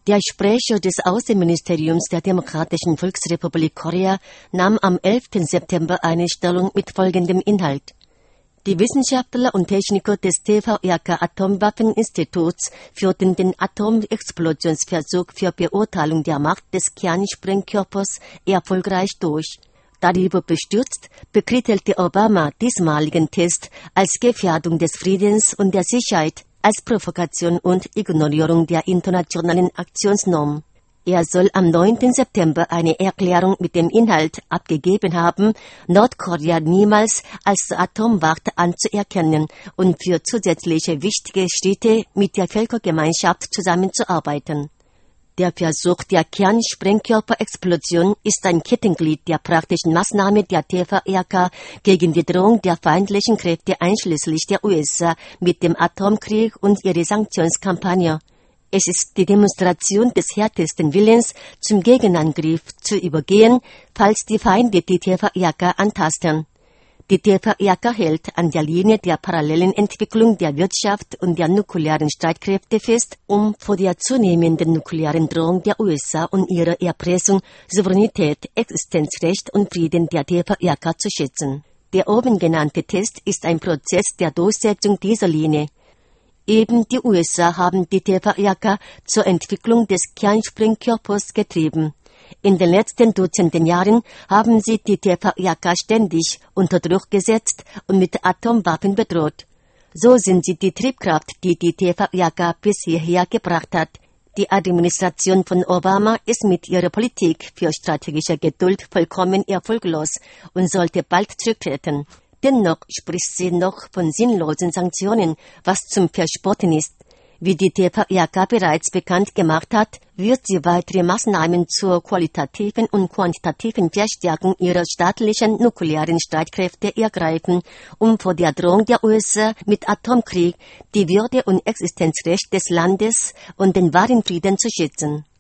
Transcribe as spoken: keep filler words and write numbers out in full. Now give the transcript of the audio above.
Der Sprecher des Außenministeriums der Demokratischen Volksrepublik Korea nahm am elften September eine Stellung mit folgendem Inhalt. Die Wissenschaftler und Techniker des T V R K-Atomwaffeninstituts führten den Atomexplosionsversuch für Beurteilung der Macht des Kernsprengkörpers erfolgreich durch. Darüber bestürzt, bekrittelte Obama diesmaligen Test als Gefährdung des Friedens und der Sicherheit, als Provokation und Ignorierung der internationalen Aktionsnorm. Er soll am neunten September eine Erklärung mit dem Inhalt abgegeben haben, Nordkorea niemals als Atommacht anzuerkennen und für zusätzliche wichtige Schritte mit der Völkergemeinschaft zusammenzuarbeiten. Der Versuch der Kernsprengkörperexplosion ist ein Kettenglied der praktischen Maßnahme der T V R K gegen die Drohung der feindlichen Kräfte einschließlich der U S A mit dem Atomkrieg und ihre Sanktionskampagne. Es ist die Demonstration des härtesten Willens, zum Gegenangriff zu übergehen, falls die Feinde die T V R K antasten. Die T V R K hält an der Linie der parallelen Entwicklung der Wirtschaft und der nuklearen Streitkräfte fest, um vor der zunehmenden nuklearen Drohung der U S A und ihrer Erpressung Souveränität, Existenzrecht und Frieden der T V R K zu schützen. Der oben genannte Test ist ein Prozess der Durchsetzung dieser Linie. Eben die U S A haben die T V R K zur Entwicklung des Kernsprengkörpers getrieben. In den letzten Dutzenden Jahren haben sie die T V R K ständig unter Druck gesetzt und mit Atomwaffen bedroht. So sind sie die Triebkraft, die die T V R K bis hierher gebracht hat. Die Administration von Obama ist mit ihrer Politik für strategische Geduld vollkommen erfolglos und sollte bald zurücktreten. Dennoch spricht sie noch von sinnlosen Sanktionen, was zum Verspotten ist. Wie die T V R K bereits bekannt gemacht hat, wird sie weitere Maßnahmen zur qualitativen und quantitativen Verstärkung ihrer staatlichen nuklearen Streitkräfte ergreifen, um vor der Drohung der U S A mit Atomkrieg die Würde und Existenzrecht des Landes und den wahren Frieden zu schützen.